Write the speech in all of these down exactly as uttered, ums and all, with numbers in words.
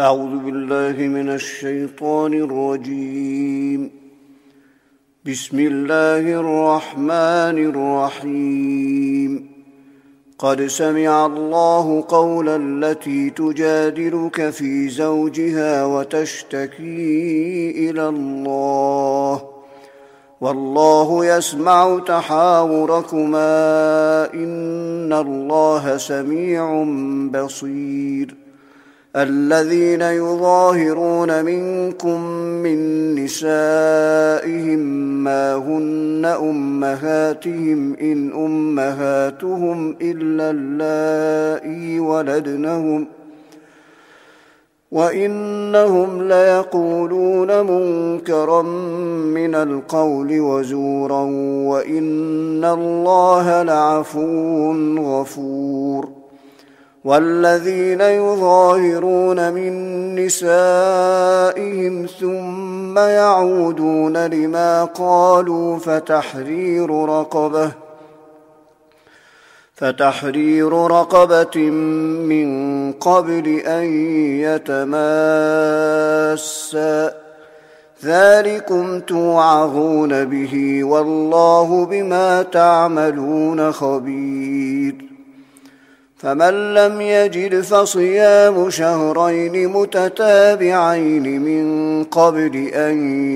أعوذ بالله من الشيطان الرجيم. بسم الله الرحمن الرحيم. قد سمع الله قول التي تجادلك في زوجها وتشتكي إلى الله والله يسمع تحاوركما إن الله سميع بصير. الذين يظاهرون منكم من نسائهم ما هن أمهاتهم إن أمهاتهم إلا اللائي ولدنهم وإنهم ليقولون منكرا من القول وزورا وإن الله لعفو غفور. والذين يظاهرون من نسائهم ثم يعودون لما قالوا فتحرير رقبة فتحرير رقبة من قبل أن يتماسا ذلكم توعظون به والله بما تعملون خبير. فمن لم يجد فصيام شهرين متتابعين من قبل أن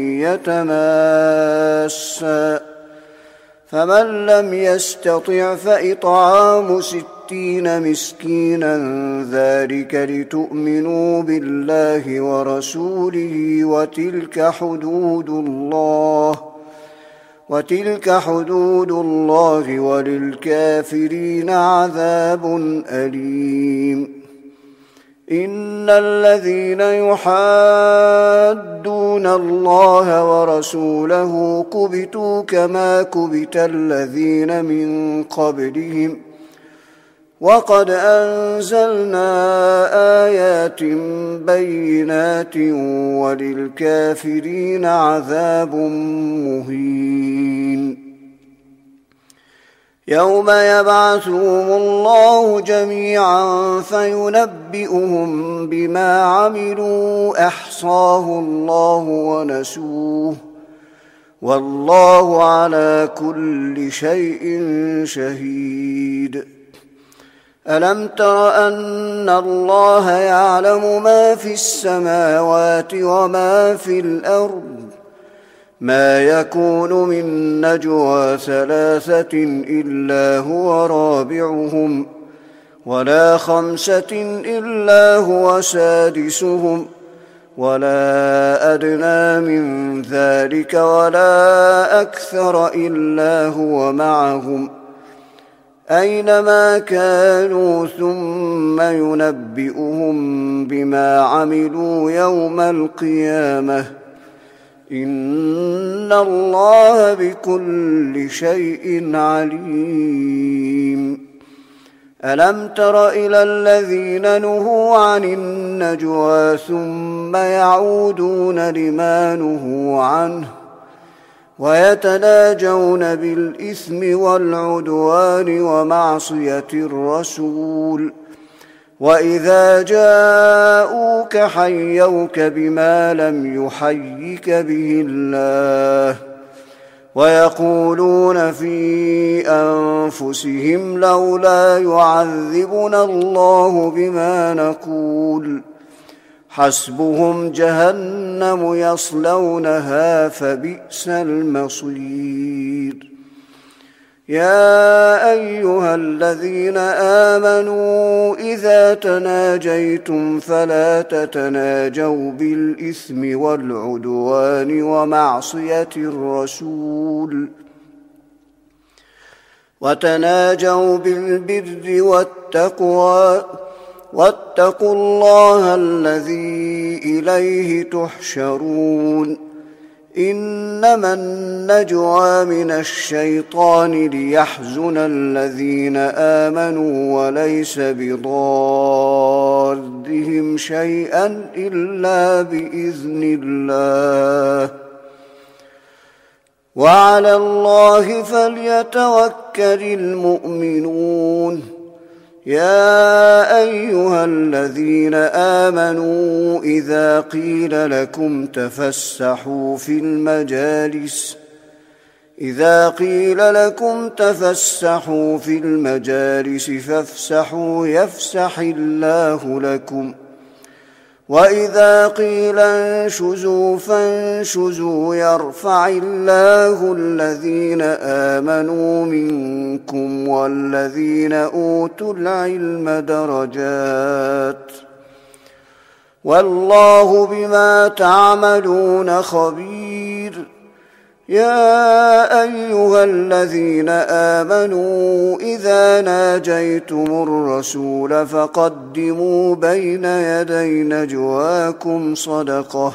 يتماسا فمن لم يستطع فإطعام ستين مسكينا ذلك لتؤمنوا بالله ورسوله وتلك حدود الله وتلك حدود الله وللكافرين عذاب أليم. إن الذين يحادون الله ورسوله كبتوا كما كبت الذين من قبلهم وقد أنزلنا آيات بينات وللكافرين عذاب مهين. يوم يبعثهم الله جميعا فينبئهم بما عملوا أحصاه الله ونسوه والله على كل شيء شهيد. ألم تر أن الله يعلم ما في السماوات وما في الأرض ما يكون من نجوى ثلاثة إلا هو رابعهم ولا خمسة إلا هو سادسهم ولا أدنى من ذلك ولا أكثر إلا هو معهم أينما كانوا ثم ينبئهم بما عملوا يوم القيامة إن الله بكل شيء عليم. ألم تر إلى الذين نهوا عن النجوى ثم يعودون لما نهوا عنه ويتناجون بالإثم والعدوان ومعصية الرسول وإذا جاءوك حيوك بما لم يحيك به الله ويقولون في أنفسهم لولا يعذبنا الله بما نقول حسبهم جهنم يصلونها فبئس المصير. يا أيها الذين آمنوا إذا تناجيتم فلا تتناجوا بالإثم والعدوان ومعصية الرسول وتناجوا بالبر والتقوى واتقوا الله الذي إليه تحشرون. إنما النجوى من الشيطان ليحزن الذين آمنوا وليس بضارهم شيئا إلا بإذن الله وعلى الله فليتوكل المؤمنون. يا أيها الذين آمنوا إذا قيل لكم تفسحوا في المجالس إذا قيل لكم تفسحوا في المجالس فافسحوا يفسح الله لكم وإذا قيل انشزوا فانشزوا يرفع الله الذين آمنوا منكم والذين أوتوا العلم درجات والله بما تعملون خبير. يا أيها الذين آمنوا إذا ناجيتم الرسول فقدموا بين يدي نجواكم صدقة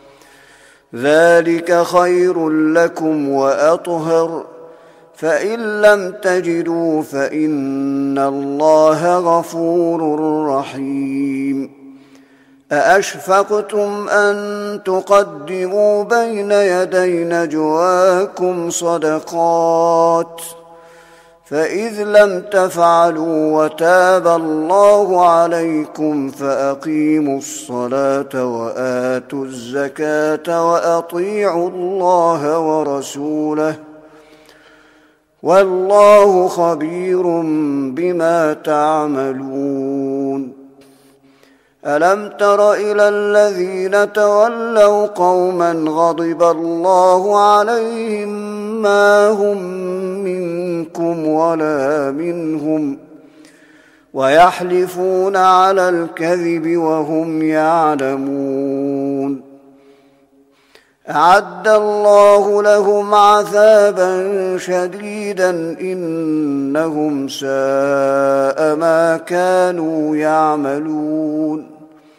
ذلك خير لكم وأطهر فإن لم تجدوا فإن الله غفور رحيم. أأشفقتم أن تقدموا بين يدي نجواكم صدقات فإذ لم تفعلوا وتاب الله عليكم فأقيموا الصلاة وآتوا الزكاة وأطيعوا الله ورسوله والله خبير بما تعملون. ألم تر إلى الذين تولوا قوما غضب الله عليهم ما هم منكم ولا منهم ويحلفون على الكذب وهم يعلمون أعد الله لهم عذابا شديدا إنهم ساء ما كانوا يعملون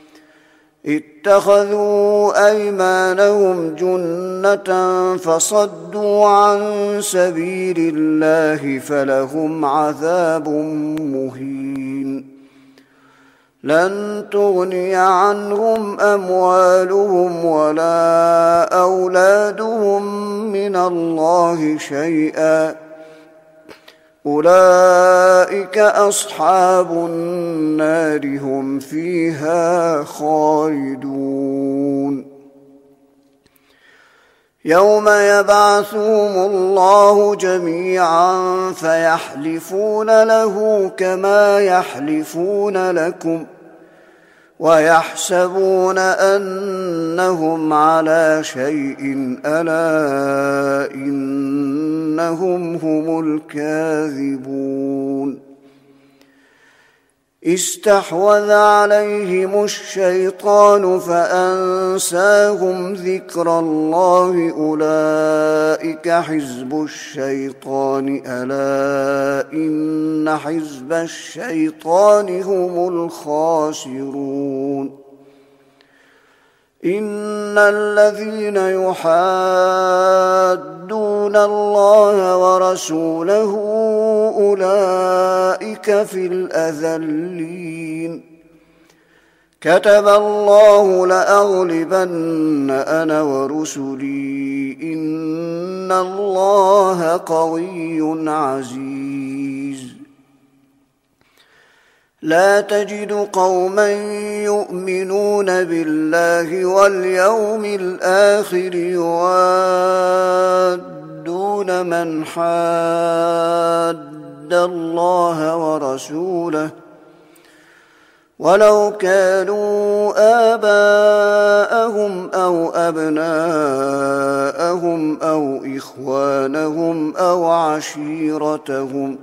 اتخذوا أيمانهم جنة فصدوا عن سبيل الله فلهم عذاب مهين لن تغني عنهم أموالهم ولا أولادهم من الله شيئا أولئك أصحاب النار هم فيها خالدون. يوم يبعثهم الله جميعا فيحلفون له كما يحلفون لكم ويحسبون أنهم على شيء ألا إنهم هم الكاذبون. استحوذ عليهم الشيطان فأنساهم ذكر الله أولئك حزب الشيطان ألا إن حزب الشيطان هم الخاسرون. إن الذين يحادون الله ورسوله أولئك في الأذلين كتب الله لأغلبن أنا ورسلي إن الله قوي عزيز. لا تجد قوما يؤمنون بالله واليوم الآخر يوادون من حاد الله ورسوله ولو كانوا آباءهم أو أبناءهم أو إخوانهم أو عشيرتهم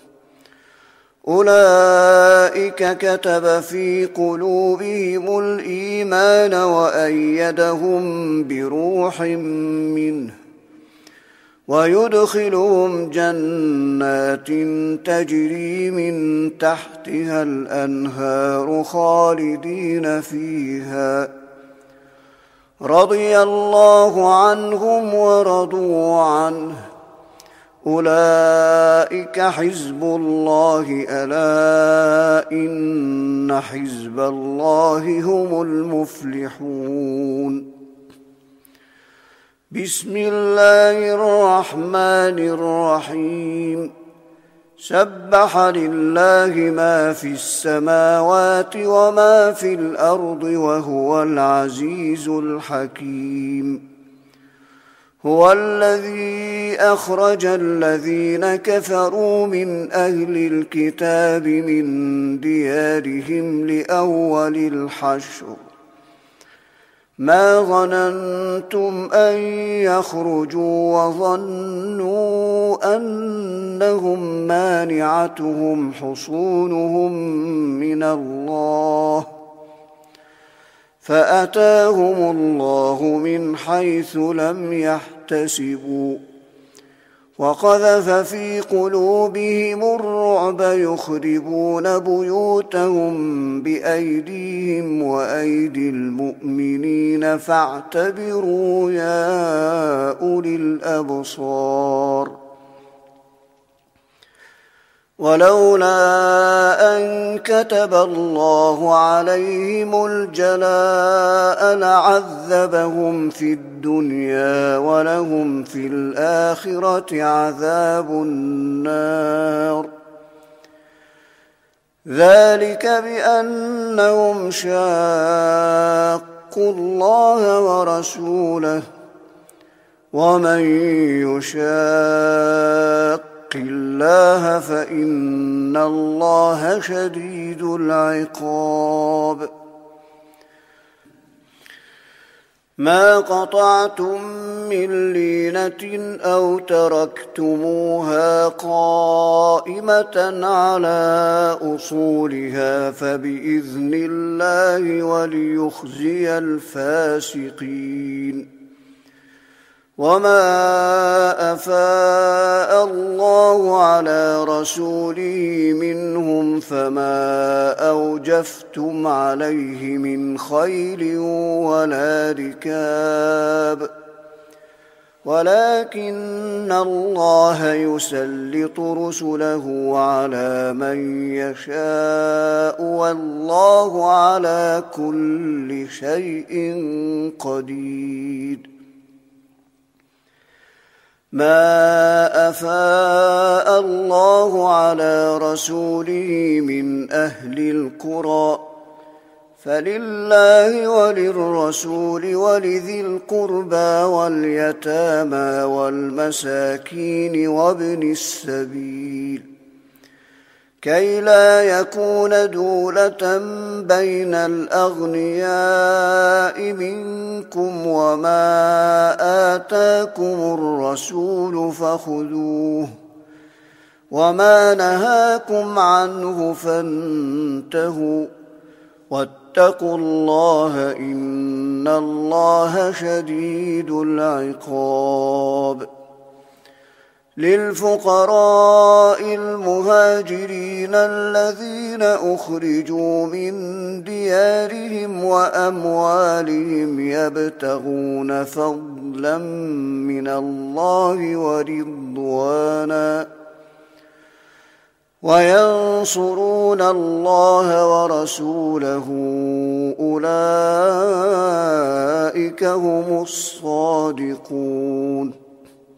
أولئك كتب في قلوبهم الإيمان وأيدهم بروح منه ويدخلهم جنات تجري من تحتها الأنهار خالدين فيها رضي الله عنهم ورضوا عنه أولئك حزب الله ألا إن حزب الله هم المفلحون. بسم الله الرحمن الرحيم. سبح لله ما في السماوات وما في الأرض وهو العزيز الحكيم. هو الذي أخرج الذين كفروا من أهل الكتاب من ديارهم لأول الحشر ما ظننتم أن يخرجوا وظنوا أنهم مانعتهم حصونهم من الله فأتاهم الله من حيث لم يحتسبوا وقذف في قلوبهم الرعب يخربون بيوتهم بأيديهم وأيدي المؤمنين فاعتبروا يا أولي الأبصار. ولولا أن كتب الله عليهم الجلاء لعذبهم في الدنيا ولهم في الآخرة عذاب النار. ذلك بأنهم شاقوا الله ورسوله ومن يشاق الله فإن الله شديد العقاب. ما قطعتم من لينة أو تركتموها قائمة على أصولها فبإذن الله وليخزي الفاسقين. وما أفاء الله على رسوله منهم فما أوجفتم عليه من خيل ولا ركاب ولكن الله يسلط رسله على من يشاء والله على كل شيء قدير. ما أفاء الله على رسوله من أهل القرى فلله وللرسول ولذي القربى واليتامى والمساكين وابن السبيل كي لا يكون دولة بين الأغنياء منكم وما آتاكم الرسول فخذوه وما نهاكم عنه فانتهوا واتقوا الله إن الله شديد العقاب. للفقراء المهاجرين الذين أخرجوا من ديارهم وأموالهم يبتغون فضلا من الله ورضوانا وينصرون الله ورسوله أولئك هم الصادقون.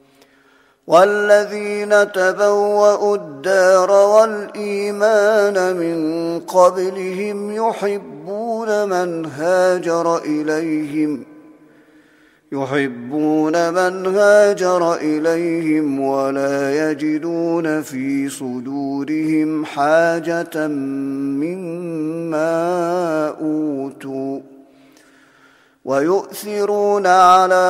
والذين تبوأوا الدار والإيمان من قبلهم يحبون من هاجر إليهم يحبون من هاجر إليهم ولا يجدون في صدورهم حاجة مما أوتوا ويؤثرون على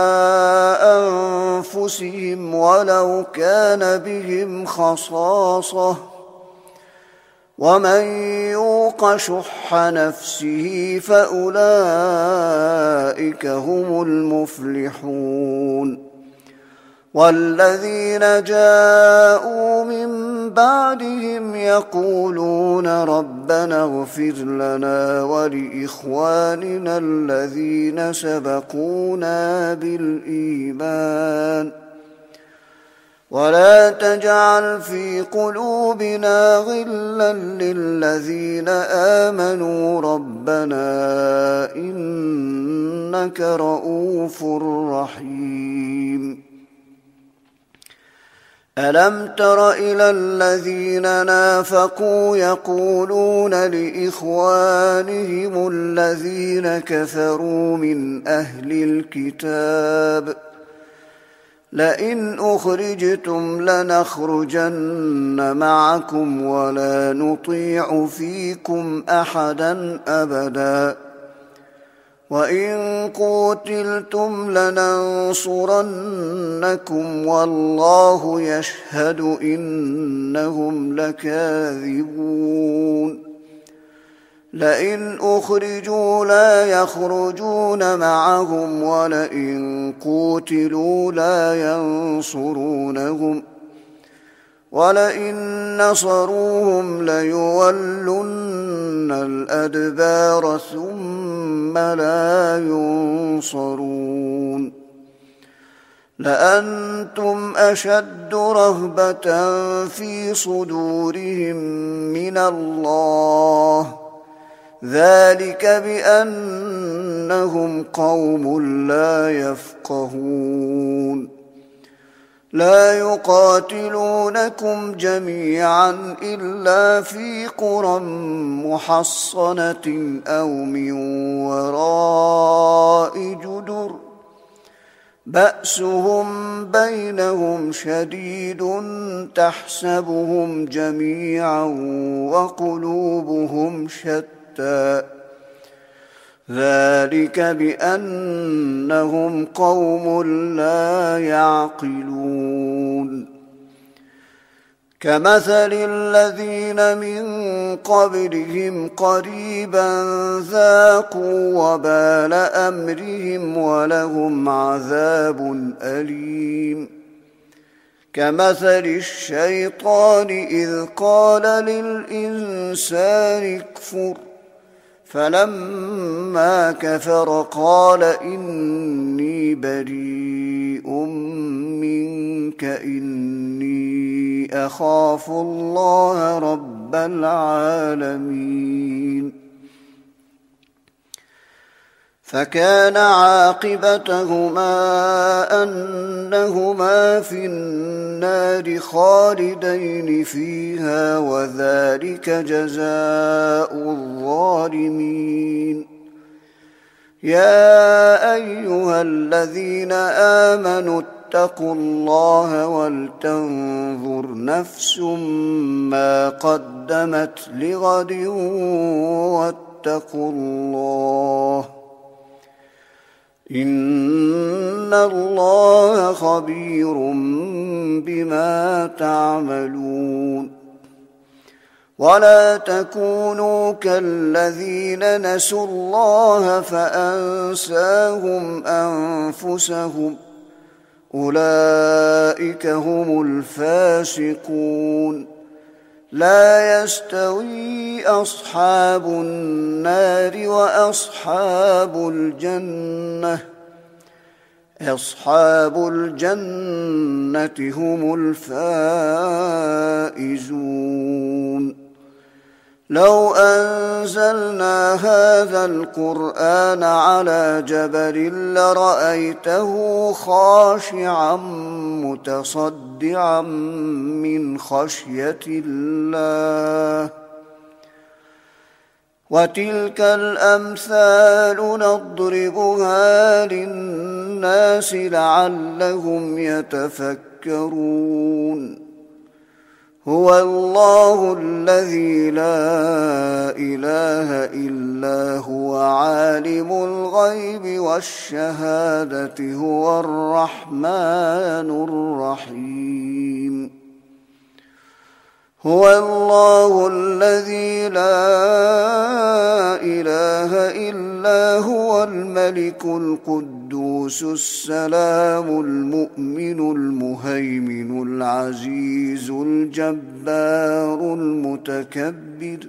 أنفسهم ولو كان بهم خصاصة ومن يوق شح نفسه فأولئك هم المفلحون. والذين جاءوا من بعدهم يقولون ربنا اغفر لنا ولإخواننا الذين سبقونا بالإيمان ولا تجعل في قلوبنا غلا للذين آمنوا ربنا إنك رؤوف رحيم. ألم تر إلى الذين نافقوا يقولون لإخوانهم الذين كفروا من أهل الكتاب لئن أخرجتم لنخرجن معكم ولا نطيع فيكم أحدا أبدا وإن قوتلتم لننصرنكم والله يشهد إنهم لكاذبون لئن أخرجوا لا يخرجون معهم ولئن قوتلوا لا ينصرونهم ولئن نصروهم ليولن الأدبار ثم لا ينصرون لأنتم أشد رهبة في صدورهم من الله ذلك بأنهم قوم لا يفقهون لا يقاتلونكم جميعا إلا في قرى محصنة أو من وراء جدر بأسهم بينهم شديد تحسبهم جميعا وقلوبهم شتى ذلك بأنهم قوم لا يعقلون كمثل الذين من قبلهم قريبا ذاقوا وبال أمرهم ولهم عذاب أليم كمثل الشيطان إذ قال للإنسان اكفر فلما كفر قال إني بريء منك إني أخاف الله رب العالمين فكان عاقبتهما أنهما في النار خالدين فيها وذلك جزاء الظالمين يا أيها الذين آمنوا اتقوا الله ولتنظر نفس ما قدمت لغد واتقوا الله إن الله خبير بما تعملون ولا تكونوا كالذين نسوا الله فأنساهم أنفسهم أولئك هم الفاسقون لا يستوي أصحاب النار وأصحاب الجنة أصحاب الجنة هم الفائزون لو أنزلنا هذا القرآن على جبل لرأيته خاشعا متصدعا من خشية الله وتلك الأمثال نضربها للناس لعلهم يتفكرون هو الله الذي لا إله إلا هو عالم الغيب والشهادة هو الرحمن الرحيم هو الله الذي لا إله إلا هو الملك القدوس السلام المؤمن المهيمن العزيز الجبار المتكبر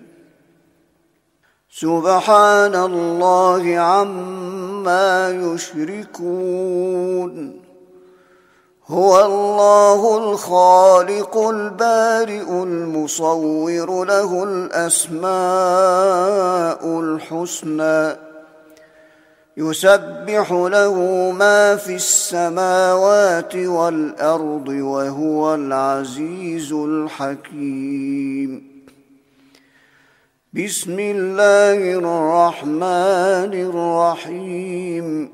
سبحان الله عما يشركون هو الله الخالق البارئ المصور له الأسماء الحسنى يسبح له ما في السماوات والأرض وهو العزيز الحكيم. بسم الله الرحمن الرحيم.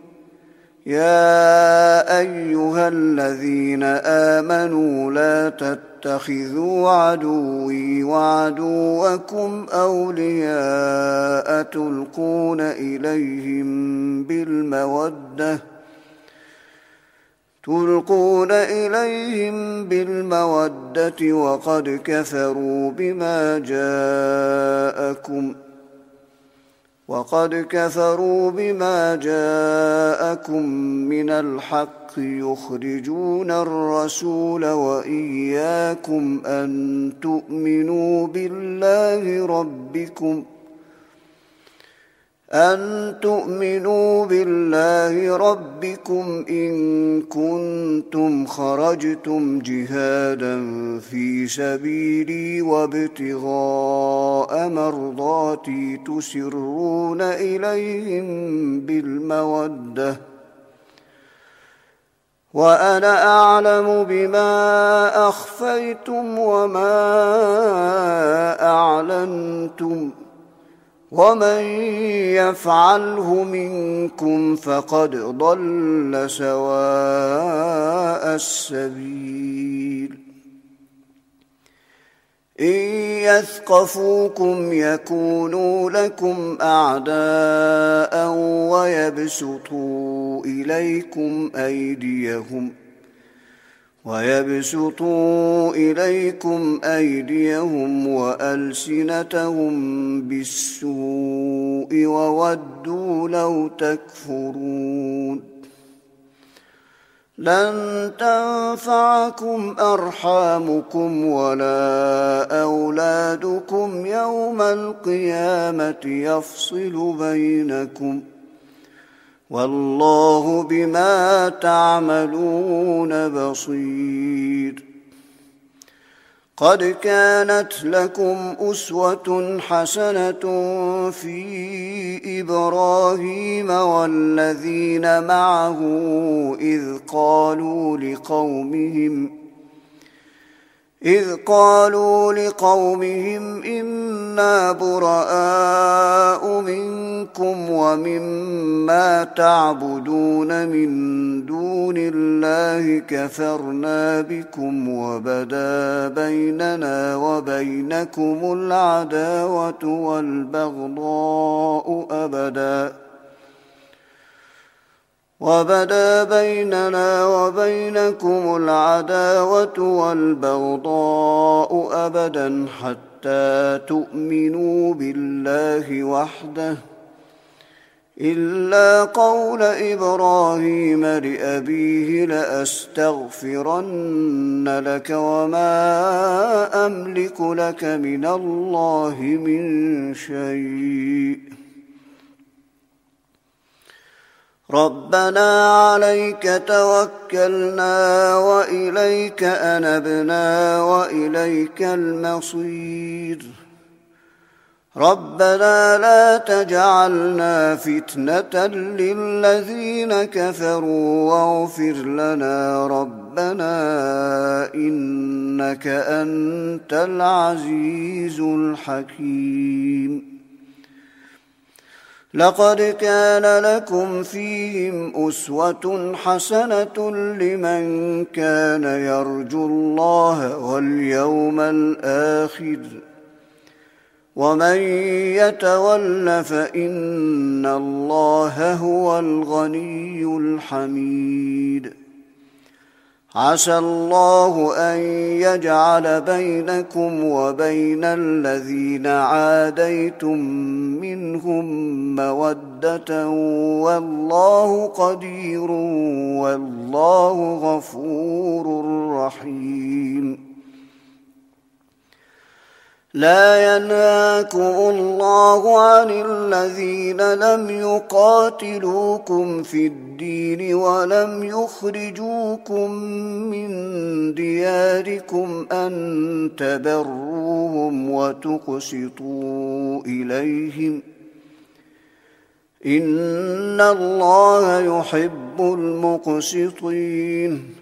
يا أيها الذين آمنوا لا تتخذوا عدوي وعدوكم أولياء تلقون إليهم بالمودة تلقون إليهم بالمودة وقد كفروا بما جاءكم وقد كفروا بما جاءكم من الحق يخرجون الرسول وإياكم أن تؤمنوا بالله ربكم أن تؤمنوا بالله ربكم إن كنتم خرجتم جهادا في سبيلي وابتغاء مرضاتي تسرون إليهم بالمودة وأنا أعلم بما أخفيتم وما أعلنتم ومن يفعله منكم فقد ضل سواء السبيل. إن يثقفوكم يكونوا لكم أعداء ويبسطوا إليكم أيديهم ويبسطوا إليكم أيديهم وألسنتهم بالسوء وودوا لو تكفرون. لن تنفعكم أرحامكم ولا أولادكم يوم القيامة يفصل بينكم والله بما تعملون بصير. قد كانت لكم أسوة حسنة في إبراهيم والذين معه إذ قالوا لقومهم إذ قالوا لقومهم إنا براء منكم ومما تعبدون من دون الله كفرنا بكم وبدا بيننا وبينكم العداوة والبغضاء أبدا وبدا بيننا وبينكم العداوة والبغضاء أبدا حتى تؤمنوا بالله وحده إلا قول إبراهيم لأبيه لأستغفرن لك وما أملك لك من الله من شيء ربنا عليك توكلنا وإليك أنبنا وإليك المصير ربنا لا تجعلنا فتنة للذين كفروا واغفر لنا ربنا إنك أنت العزيز الحكيم. لقد كان لكم فيهم أسوة حسنة لمن كان يرجو الله واليوم الآخر ومن يتول فإن الله هو الغني الحميد. عسى الله أن يجعل بينكم وبين الذين عاديتم منهم مودة والله قدير والله غفور رحيم. لا ينهاكم الله عن الذين لم يقاتلوكم في الدين ولم يخرجوكم من دياركم أن تبروهم وتقسطوا إليهم إن الله يحب المقسطين.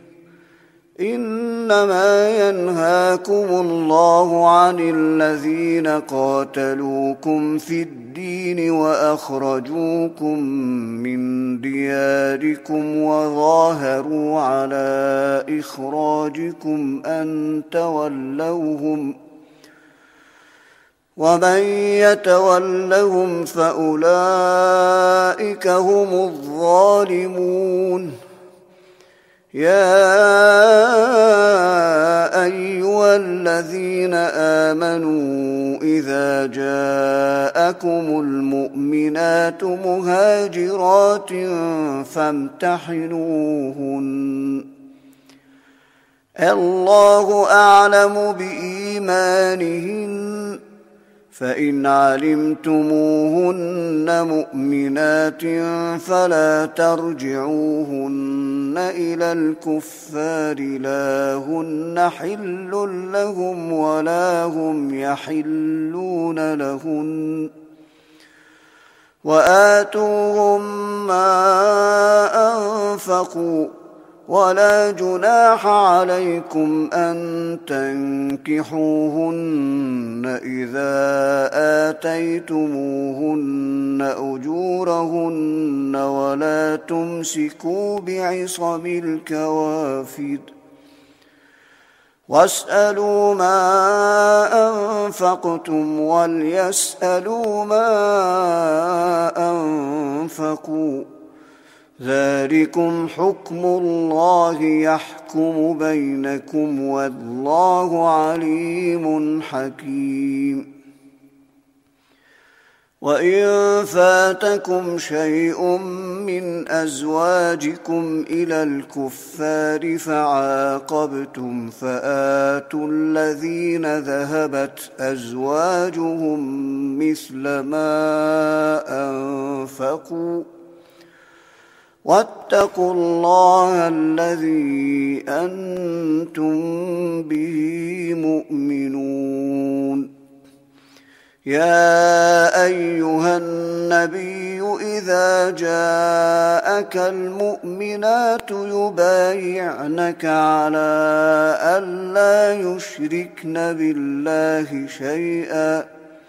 إنما ينهاكم الله عن الذين قاتلوكم في الدين وأخرجوكم من دياركم وظاهروا على إخراجكم أن تولوهم ومن يتولهم فأولئك هم الظالمون. يا أيها الذين آمنوا إذا جاءكم المؤمنات مهاجرات فامتحنوهن الله أعلم بإيمانهن فإن علمتموهن مؤمنات فلا ترجعوهن إلى الكفار لا هن حل لهم ولا هم يحلون لهن وآتوهم ما أنفقوا ولا جناح عليكم أن تنكحوهن إذا آتيتموهن أجورهن ولا تمسكوا بعصم الكوافر واسألوا ما أنفقتم وليسألوا ما أنفقوا ذلكم حكم الله يحكم بينكم والله عليم حكيم. وإن فاتكم شيء من أزواجكم إلى الكفار فعاقبتم فآتوا الذين ذهبت أزواجهم مثل ما أنفقوا واتقوا الله الذي أنتم به مؤمنون. يا أيها النبي إذا جاءك المؤمنات يبايعنك على ألا يشركن بالله شيئا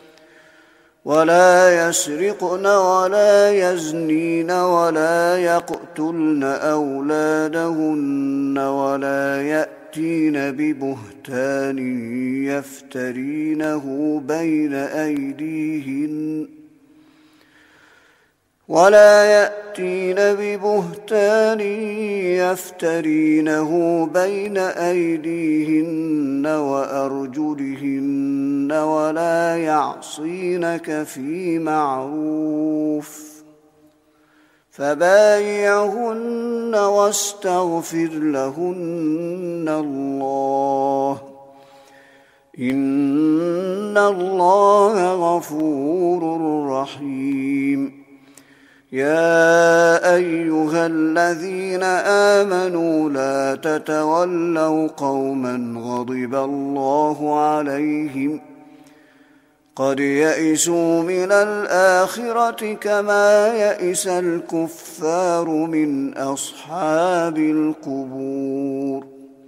ولا يسرقن ولا يزنين ولا يقتلن أولادهن ولا يأتين ببهتان يفترينه بين أيديهن ولا يأتين ببهتان يفترينه بين أيديهن وأرجلهن ولا يعصينك في معروف فبايعهن واستغفر لهن الله إن الله غفور رحيم. يا أيها الذين آمنوا لا تتولوا قوما غضب الله عليهم قد يئسوا من الآخرة كما يئس الكفار من أصحاب القبور.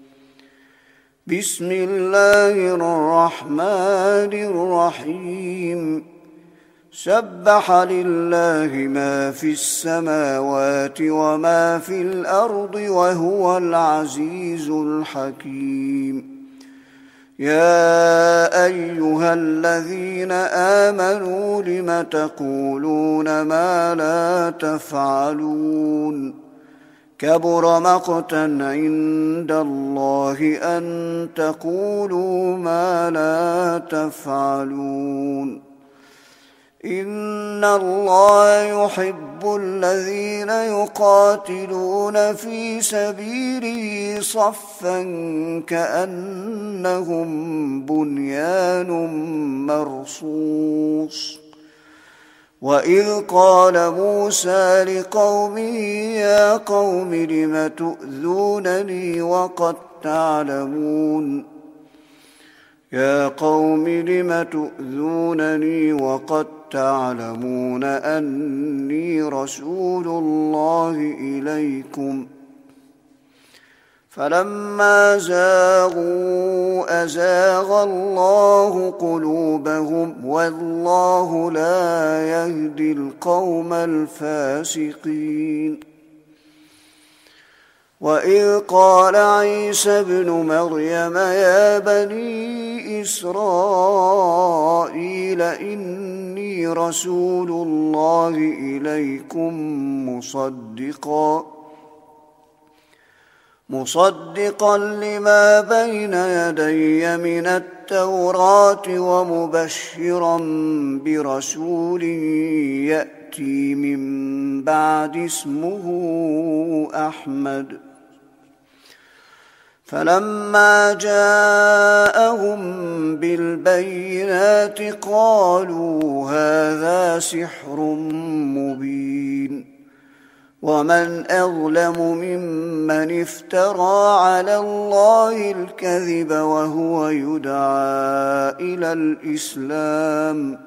بسم الله الرحمن الرحيم. سبح لله ما في السماوات وما في الأرض وهو العزيز الحكيم. يا أيها الذين آمنوا لم تقولون ما لا تفعلون كبر مقتا عند الله أن تقولوا ما لا تفعلون. إن الله يحب الذين يقاتلون في سبيله صفا كأنهم بنيان مرصوص. وإذ قال موسى لقومه يا قوم لم تؤذونني وقد تعلمون يا قوم لم تؤذونني وقد تعلمون أني رسول الله إليكم فلما زاغوا أزاغ الله قلوبهم والله لا يهدي القوم الفاسقين وإذ قال عيسى ابن مريم يا بني إسرائيل إني رسول الله إليكم مصدقا مصدقا لما بين يدي من التوراة ومبشرا برسول يأتي من بعد اسمه أحمد فلما جاءهم بالبينات قالوا هذا سحر مبين ومن أظلم ممن افترى على الله الكذب وهو يدعى إلى الإسلام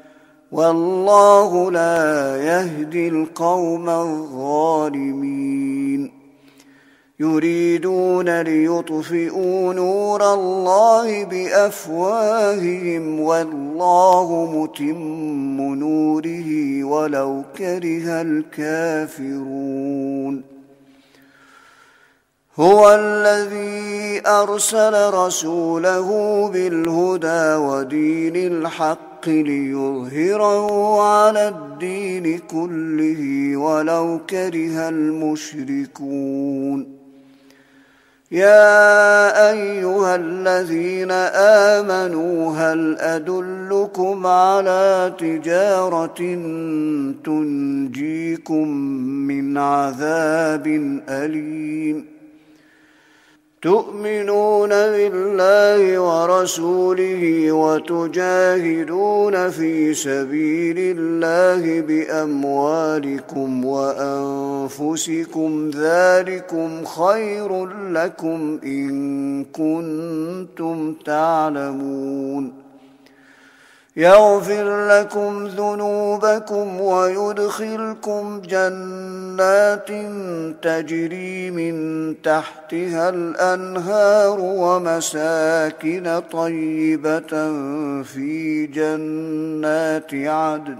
والله لا يهدي القوم الظالمين يريدون ليطفئوا نور الله بأفواههم والله متم نوره ولو كره الكافرون هو الذي أرسل رسوله بالهدى ودين الحق ليظهره على الدين كله ولو كره المشركون يا أيها الذين آمنوا هل أدلكم على تجارة تنجيكم من عذاب أليم تؤمنون بالله ورسوله وتجاهدون في سبيل الله بأموالكم وأنفسكم ذلكم خير لكم إن كنتم تعلمون يغفر لكم ذنوبكم ويدخلكم جنات تجري من تحتها الأنهار ومساكن طيبة في جنات عدن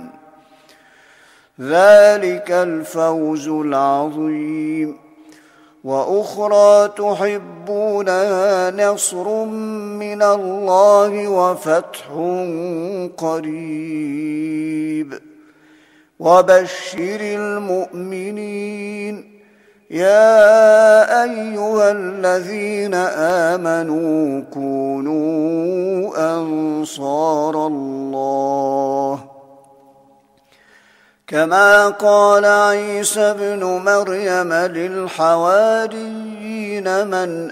ذلك الفوز العظيم وأخرى تحبونها نصر من الله وفتح قريب وبشر المؤمنين يا أيها الذين آمنوا كونوا أنصار الله كما قال عيسى ابن مريم للحواريين من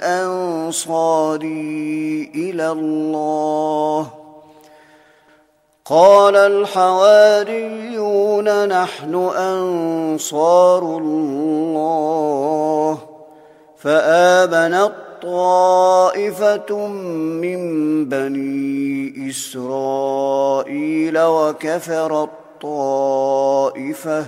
أنصاري إلى الله قال الحواريون نحن أنصار الله فآمنت طائفة من بني إسرائيل وكفرت طائفة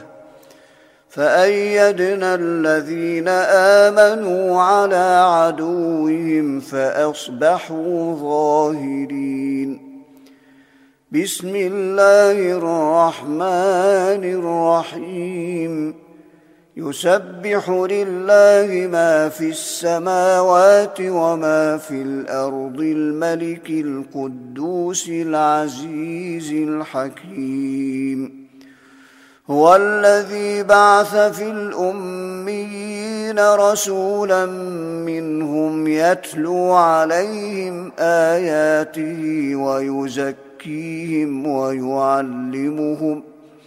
فأيدنا الذين آمنوا على عدوهم فأصبحوا ظاهرين بسم الله الرحمن الرحيم يسبح لله ما في السماوات وما في الأرض الملك القدوس العزيز الحكيم هو الذي بعث في الأميين رسولا منهم يتلو عليهم آياته ويزكيهم ويعلمهم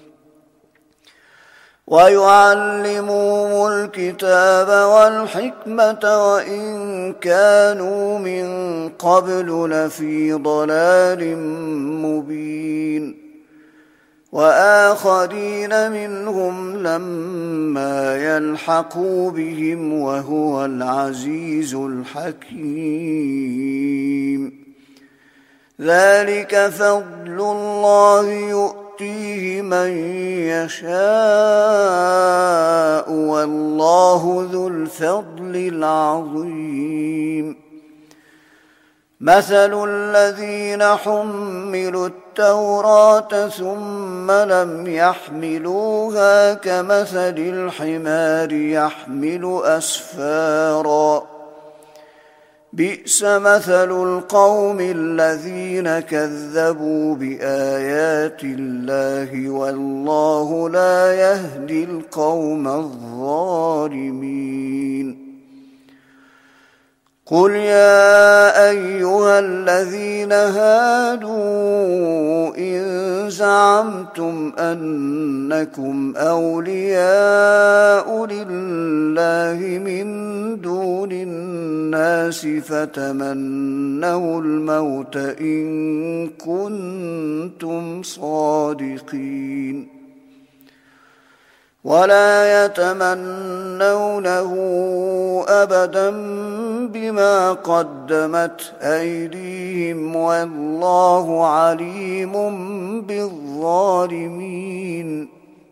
ويعلمهم الكتاب والحكمة وإن كانوا من قبل لفي ضلال مبين وآخرين منهم لما يلحقوا بهم وهو العزيز الحكيم ذلك فضل الله يؤتيه يؤتيه من يشاء والله ذو الفضل العظيم. مثل الذين حملوا التوراة ثم لم يحملوها كمثل الحمار يحمل أسفارا بئس مثل القوم الذين كذبوا بآيات الله والله لا يهدي القوم الظالمين. قل يا أيها الذين هادوا إن زعمتم أنكم أولياء لله من دون الناس فتمنوا الموت إن كنتم صادقين ولا يتمنونه أبدا بما قدمت أيديهم والله عليم بالظالمين.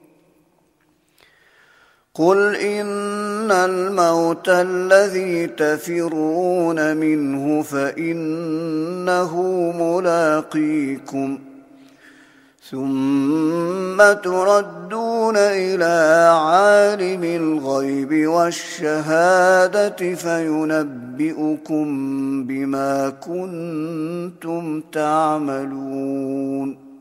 قل إن الموت الذي تفرون منه فإنه ملاقيكم ثم تردون إلى عالم الغيب والشهادة فينبئكم بما كنتم تعملون.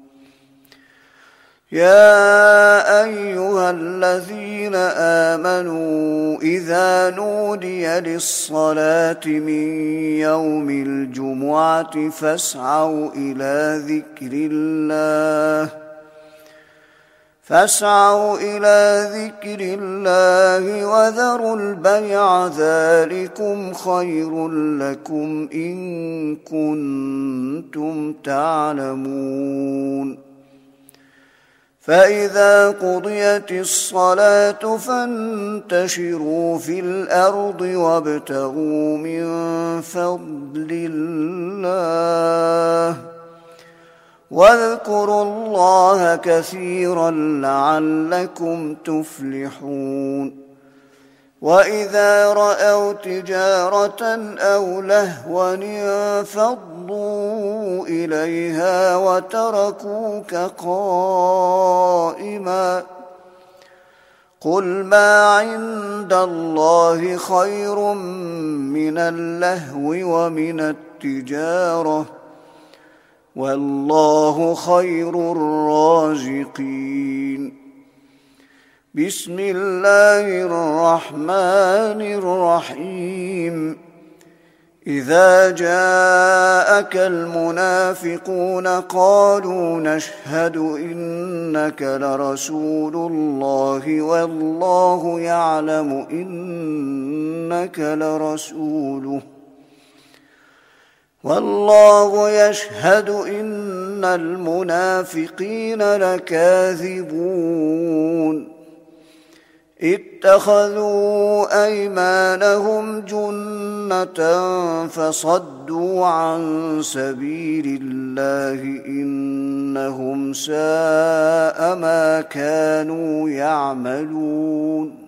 يا أيها الذين آمنوا إذا نودي للصلاة من يوم الجمعة فاسعوا إلى ذكر الله فاسعوا إلى ذكر الله وذروا البيع ذلكم خير لكم إن كنتم تعلمون. فإذا قضيت الصلاة فانتشروا في الأرض وابتغوا من فضل الله واذكروا الله كثيرا لعلكم تفلحون. وإذا رأوا تجارة أو لهوا انفضوا إليها وتركوك قائما قل ما عند الله خير من اللهو ومن التجارة والله خير الرازقين. بسم الله الرحمن الرحيم. إذا جاءك المنافقون قالوا نشهد إنك لرسول الله والله يعلم إنك لرسوله والله يشهد إن المنافقين لكاذبون. اتخذوا أيمانهم جنة فصدوا عن سبيل الله إنهم ساء ما كانوا يعملون.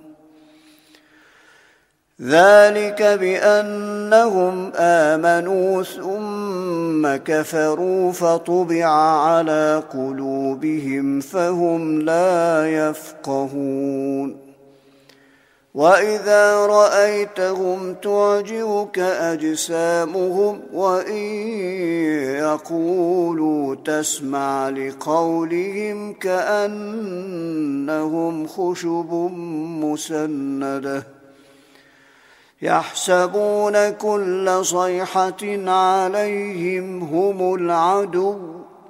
ذلك بأنهم آمنوا ثم كفروا فطبع على قلوبهم فهم لا يفقهون. وإذا رأيتهم تعجبك أجسامهم وإن يقولوا تسمع لقولهم كأنهم خشب مسندة يحسبون كل صيحة عليهم هم العدو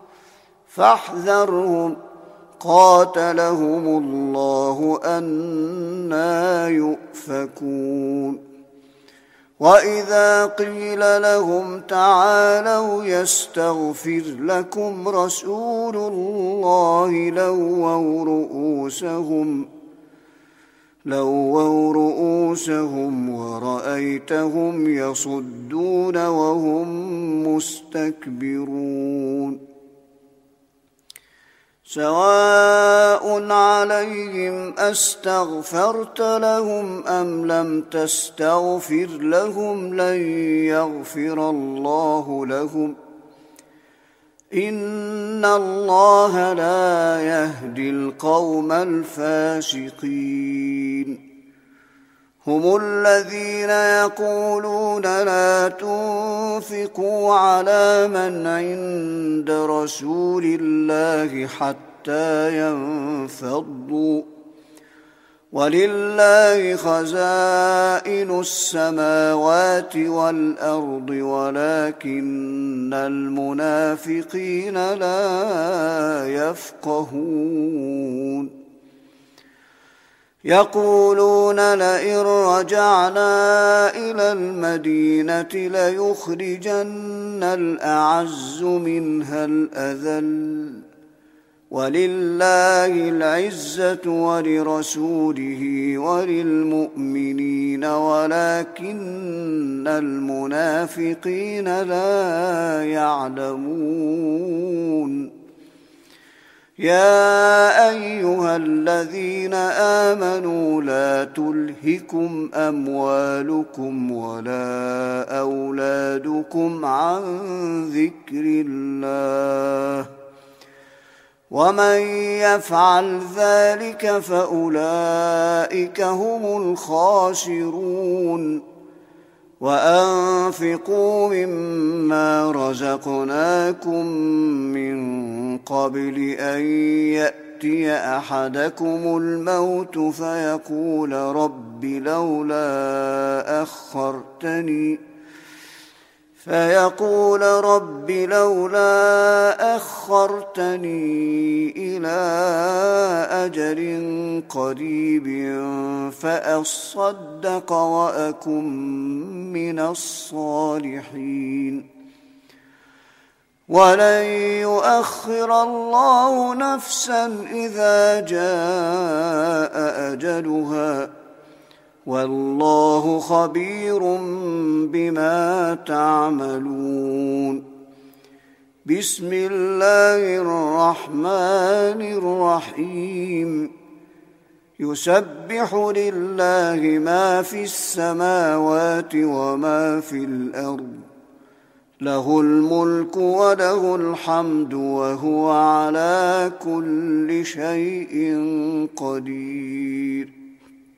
فاحذرهم قاتلهم الله أنى يؤفكون. وإذا قيل لهم تعالوا يستغفر لكم رسول الله لووا رؤوسهم لووا رؤوسهم ورأيتهم يصدون وهم مستكبرون. سواء عليهم أستغفرت لهم أم لم تستغفر لهم لن يغفر الله لهم إن الله لا يهدي القوم الفاسقين هم الذين يقولون لا تنفقوا على من عند رسول الله حتى ينفضوا ولله خزائن السماوات والأرض ولكن المنافقين لا يفقهون يقولون لئن رجعنا إلى المدينة ليخرجن الأعز منها الأذل ولله العزة ولرسوله وللمؤمنين ولكن المنافقين لا يعلمون يا أيها الذين آمنوا لا تلهكم أموالكم ولا أولادكم عن ذكر الله ومن يفعل ذلك فأولئك هم الخاسرون وأنفقوا مما رزقناكم من قبل أن يأتي أحدكم الموت فيقول رب لولا أخرتني فيقول رب لولا أخرتني إلى أجل قريب فأصدق وأكن من الصالحين ولن يؤخر الله نفسا إذا جاء أجلها والله خبير بما تعملون بسم الله الرحمن الرحيم يسبح لله ما في السماوات وما في الأرض له الملك وله الحمد وهو على كل شيء قدير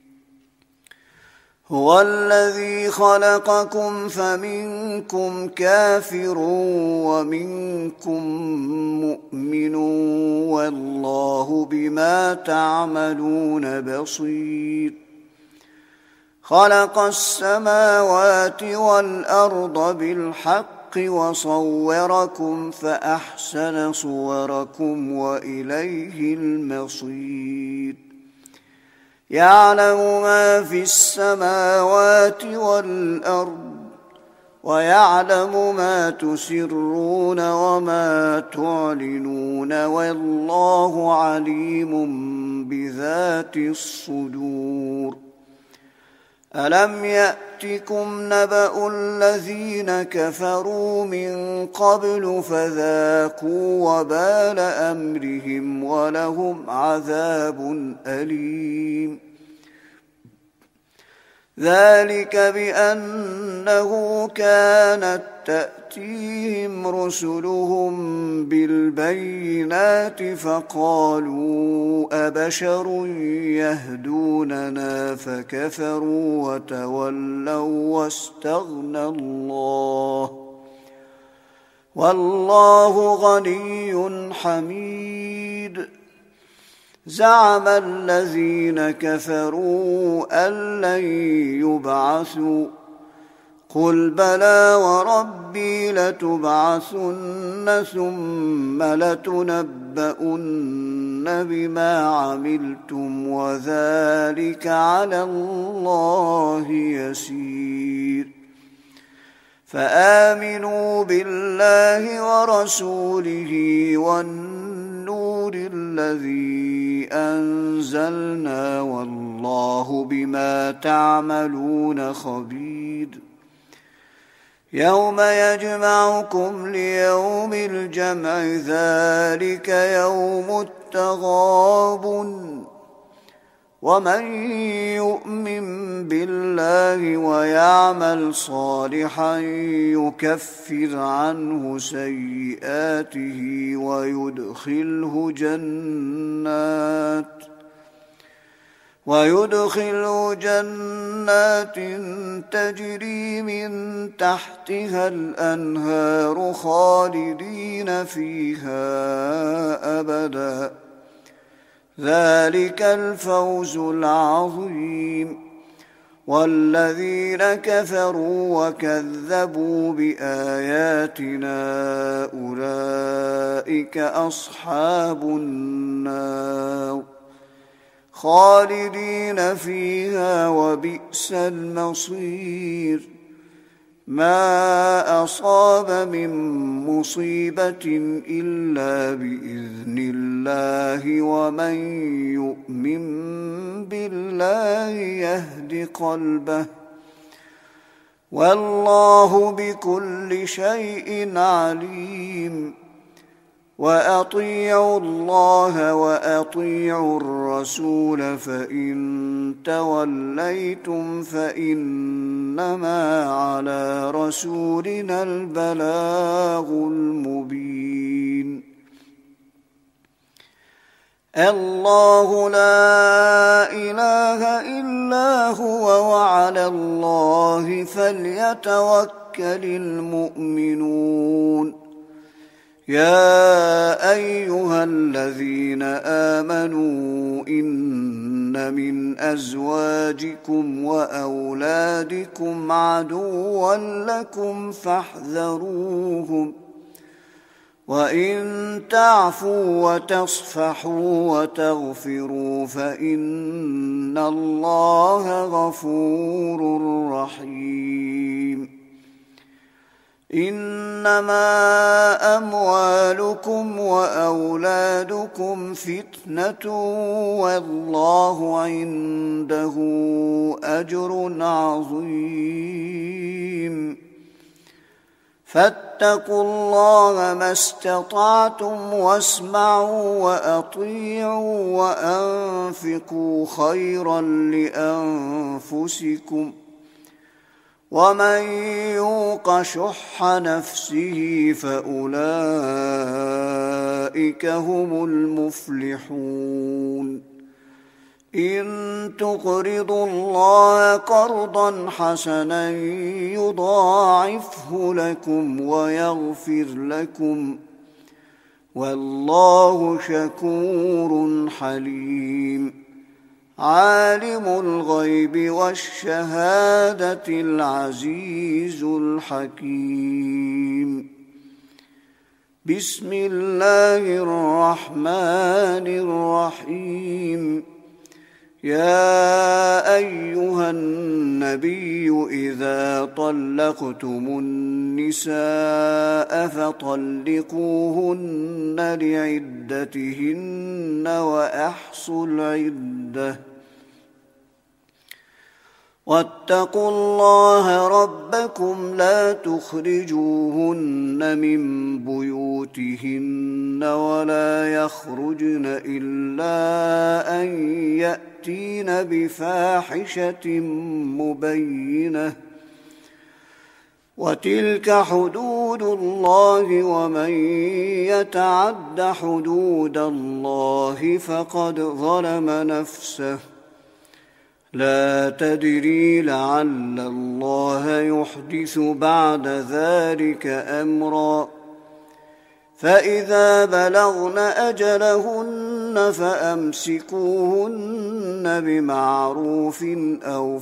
هو الذي خلقكم فمنكم كافر ومنكم مؤمن والله بما تعملون بصير خلق السماوات والأرض بالحق وصوركم فأحسن صوركم وإليه المصير يعلم ما في السماوات والأرض ويعلم ما تسرون وما تعلنون والله عليم بذات الصدور ألم يأتكم نبأ الذين كفروا من قبل فذاقوا وبال أمرهم ولهم عذاب أليم ذلك بأنه كانت تأتيهم رسلهم بالبينات فقالوا أبشر يهدوننا فكفروا وتولوا واستغنى الله والله غني حميد زعم الذين كفروا أن لن يبعثوا قل بلى وربي لتبعثن ثم لتنبؤن بما عملتم وذلك على الله يسير فآمنوا بالله ورسوله والنور الذي أنزلنا والله بما تعملون خبير يوم يجمعكم ليوم الجمع ذلك يوم التغابن ومن يؤمن بالله ويعمل صالحا يكفر عنه سيئاته ويدخله جنات ويدخله جنات تجري من تحتها الأنهار خالدين فيها أبدا ذلك الفوز العظيم. والذين كفروا وكذبوا بآياتنا أولئك أصحاب النار خالدين فيها وبئس المصير. ما أصاب من مصيبة إلا بإذن الله ومن يؤمن بالله يهد قلبه والله بكل شيء عليم. وأطيعوا الله وأطيعوا الرسول فإن توليتم فإنما على رسولنا البلاغ المبين. الله لا إله إلا هو وعلى الله فليتوكل المؤمنون. يا أيها الذين آمنوا إن من أزواجكم وأولادكم عدوا لكم فاحذروهم وإن تعفوا وتصفحوا وتغفروا فإن الله غفور رحيم. إنما أموالكم وأولادكم فتنة والله عنده أجر عظيم. فاتقوا الله ما استطعتم واسمعوا وأطيعوا وأنفقوا خيرا لأنفسكم ومن يوق شح نفسه فأولئك هم المفلحون. إن تقرضوا الله قرضا حسنا يضاعفه لكم ويغفر لكم والله شكور حليم. عالم الغيب والشهادة العزيز الحكيم. بسم الله الرحمن الرحيم. يا أيها النبي إذا طلقتم النساء فطلقوهن لعدتهن وأحصوا العدة واتقوا الله ربكم لا تخرجوهن من بيوتهن ولا يخرجن إلا أن يأتين بفاحشة مبينة وتلك حدود الله ومن يتعد حدود الله فقد ظلم نفسه. لا تدري لعل الله يحدث بعد ذلك أمرا. فإذا بلغن أجلهن فأمسكوهن بمعروف أو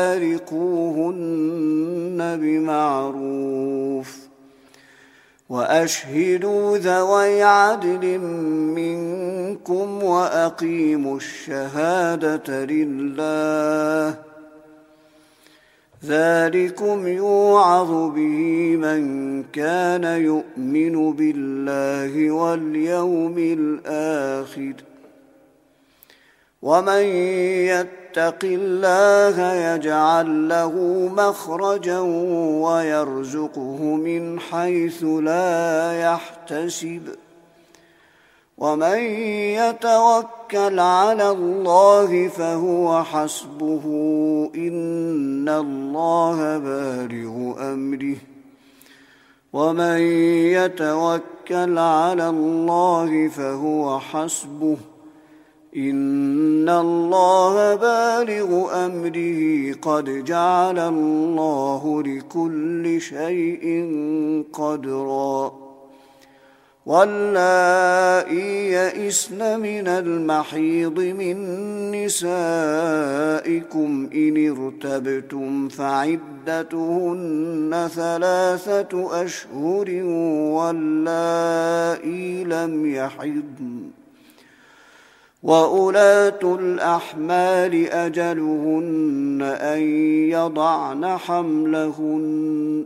فارقوهن بمعروف وأشهدوا ذوي عدل منكم وأقيموا الشهادة لله. ذلكم يوعظ به من كان يؤمن بالله واليوم الآخر ومن يتق الله يجعل له مخرجا ويرزقه من حيث لا يحتسب ومن يتوكل على الله فهو حسبه إن الله بالغ أمره ومن يتوكل على الله فهو حسبه إن الله بالغ أمره قد جعل الله لكل شيء قدرا واللائي يئسن من المحيض من نسائكم إن ارتبتم فعدتهن ثلاثة أشهر واللائي لم يحضن وأولاة الأحمال أجلهن أن يضعن حملهن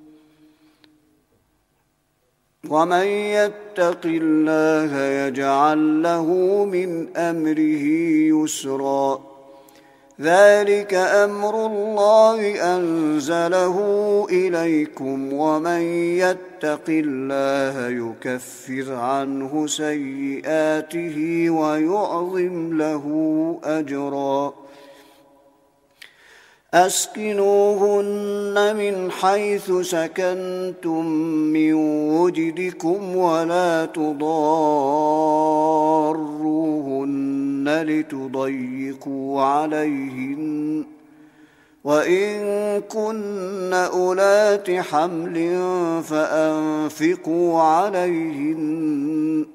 ومن يتق الله يجعل له من أمره يسرا ذلك أمر الله أنزله إليكم ومن يتق الله يكفر عنه سيئاته ويعظم له أجرا أسكنوهن من حيث سكنتم من وجدكم ولا تضاروهن لتضيقوا عليهن وإن كن أولات حمل فأنفقوا عليهن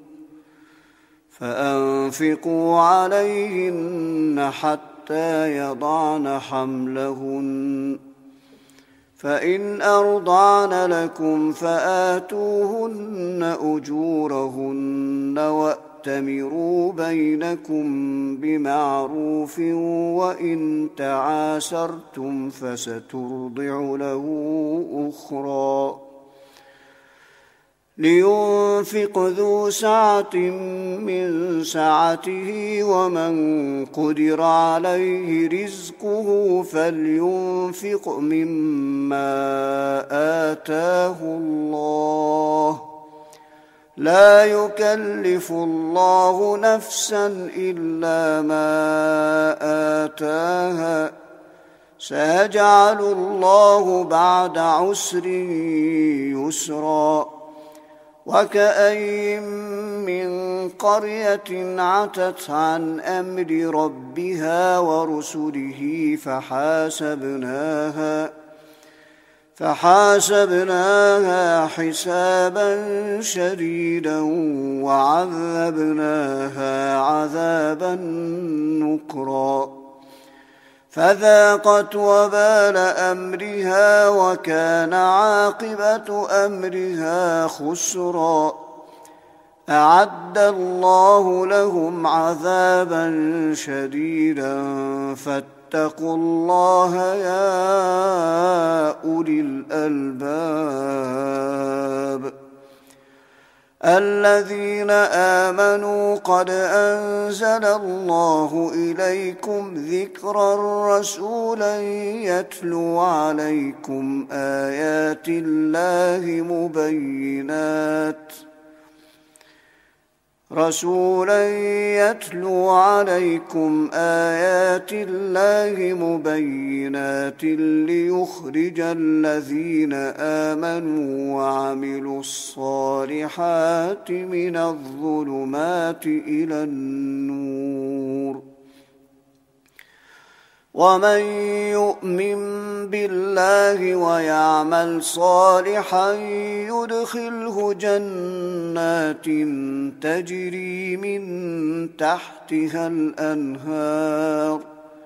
فأنفقوا عليهن حتى يضعن حملهن فإن أرضعن لكم فآتوهن أجورهن وأتمروا بينكم بمعروف وإن تعاسرتم فسترضع له أخرى لينفق ذو سعة من سعته ومن قدر عليه رزقه فلينفق مما آتاه الله لا يكلف الله نفسا إلا ما آتاها سيجعل الله بعد عسر يسرا وكأين من قرية عتت عن أمر ربها ورسله فحاسبناها فحاسبناها حسابا شديدا وعذبناها عذابا نكرا فذاقت وبال أمرها وكان عاقبة أمرها خسرا أعد الله لهم عذابا شديدا فاتقوا الله يا أولي الألباب الذين آمنوا قد أنزل الله إليكم ذكرا رسولا يتلو عليكم آيات الله مبينات رسولا يتلو عليكم آيات الله مبينات ليخرج الذين آمنوا وعملوا الصالحات من الظلمات إلى النور ومن يؤمن بالله ويعمل صالحا يدخله جنات تجري من تحتها الأنهار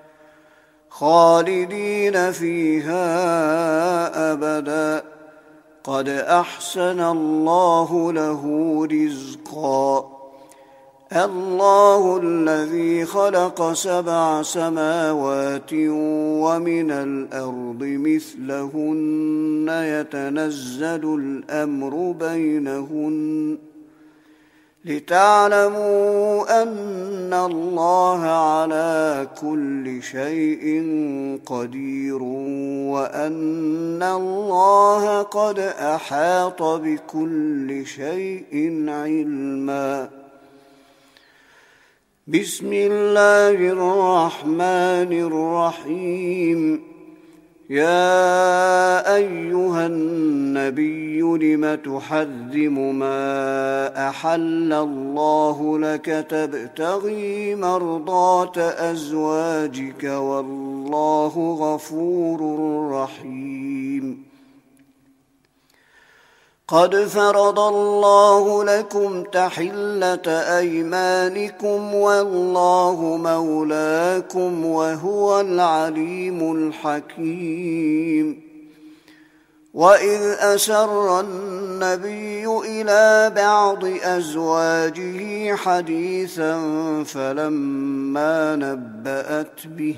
خالدين فيها أبدا قد أحسن الله له رزقا الله الذي خلق سبع سماوات ومن الأرض مثلهن يتنزل الأمر بينهن لتعلموا أن الله على كل شيء قدير وأن الله قد أحاط بكل شيء علما. بسم الله الرحمن الرحيم. يا أيها النبي لم تحرم ما أحل الله لك تبتغي مرضات أزواجك والله غفور رحيم. قد فرض الله لكم تحلة أيمانكم والله مولاكم وهو العليم الحكيم. وإذ أسر النبي إلى بعض أزواجه حديثا فلما نبأت به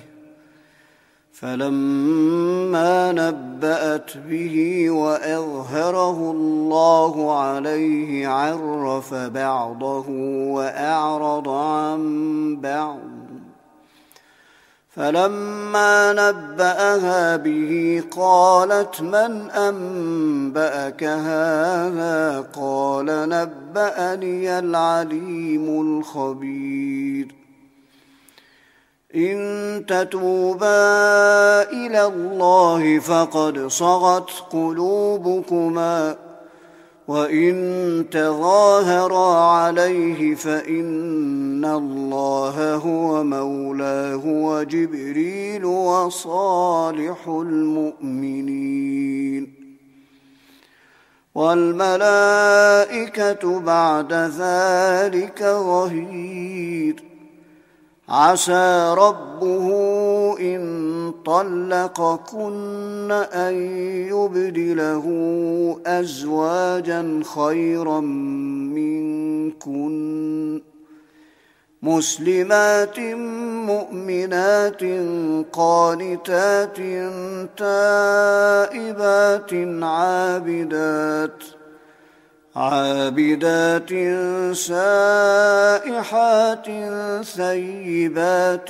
فلما نبأت به وأظهره الله عليه عرف بعضه وأعرض عن بعض. فلما نبأها به قالت من أنبأك هذا؟ قال نبأني العليم الخبير. إن تتوبا إلى الله فقد صغت قلوبكما وإن تظاهرا عليه فإن الله هو مولاه وجبريل وصالح المؤمنين والملائكة بعد ذلك ظهير. عسى ربه إن طلقكن أن يبدله أزواجا خيرا منكن مسلمات مؤمنات قانتات تائبات عابدات عابدات سائحات ثيبات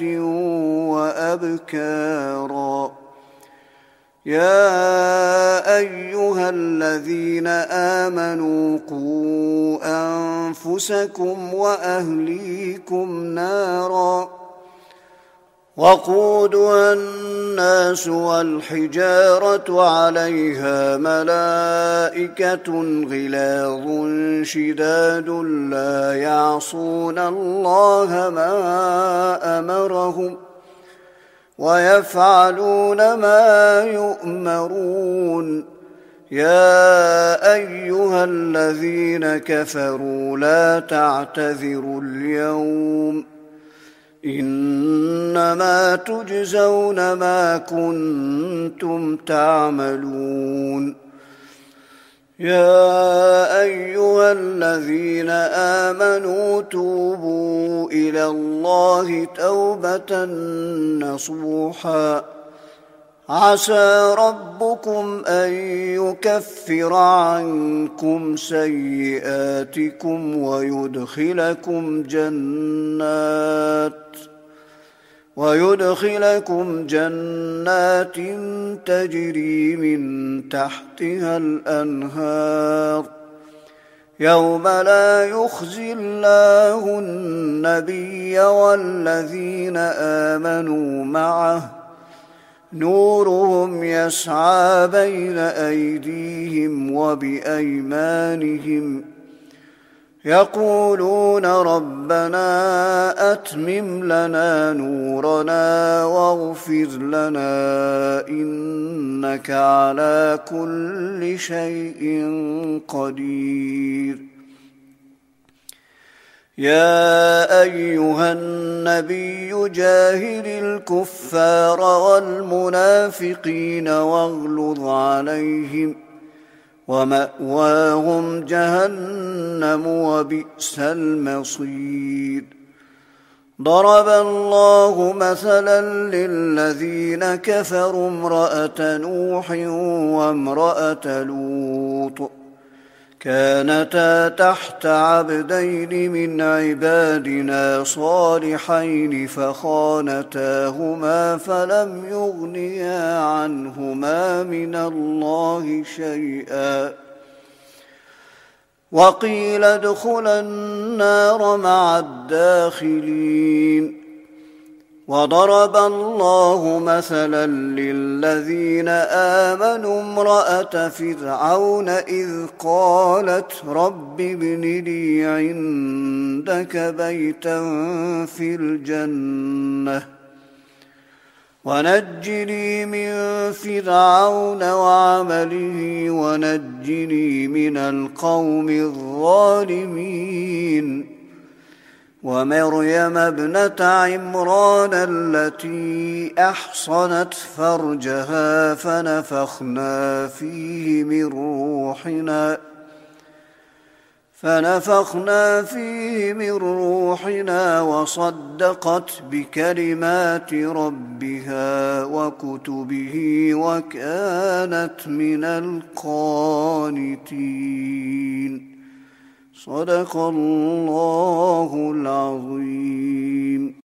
وأبكارا. يا أيها الذين آمنوا قوا أنفسكم وأهليكم نارا وقودها الناس والحجارة عليها ملائكة غلاظ شداد لا يعصون الله ما أمرهم ويفعلون ما يؤمرون. يا أيها الذين كفروا لا تعتذروا اليوم إنما تجزون ما كنتم تعملون. يا أيها الذين آمنوا توبوا إلى الله توبة نصوحا عسى ربكم أن يكفر عنكم سيئاتكم ويدخلكم جنات ويدخلكم جنات تجري من تحتها الأنهار يوم لا يخزي الله النبي والذين آمنوا معه نورهم يسعى بين أيديهم وبأيمانهم يقولون ربنا أتمم لنا نورنا واغفر لنا إنك على كل شيء قدير. يا أيها النبي جاهد الكفار والمنافقين واغلظ عليهم ومأواهم جهنم وبئس المصير. ضرب الله مثلا للذين كفروا امرأة نوح وامرأة لوط كانتا تحت عبدين من عبادنا صالحين فخانتاهما فلم يغنيا عنهما من الله شيئا وقيل ادخلا النار مع الداخلين. وضرب الله مثلا للذين آمنوا امرأة فرعون إذ قالت رب ابن لي عندك بيتا في الجنة ونجني من فرعون وعمله ونجني من القوم الظالمين. ومريم ابنة عمران التي أحصنت فرجها فنفخنا فيه من روحنا فنفخنا فيه من روحنا وصدقت بكلمات ربها وكتبه وكانت من القانتين. صدق الله العظيم.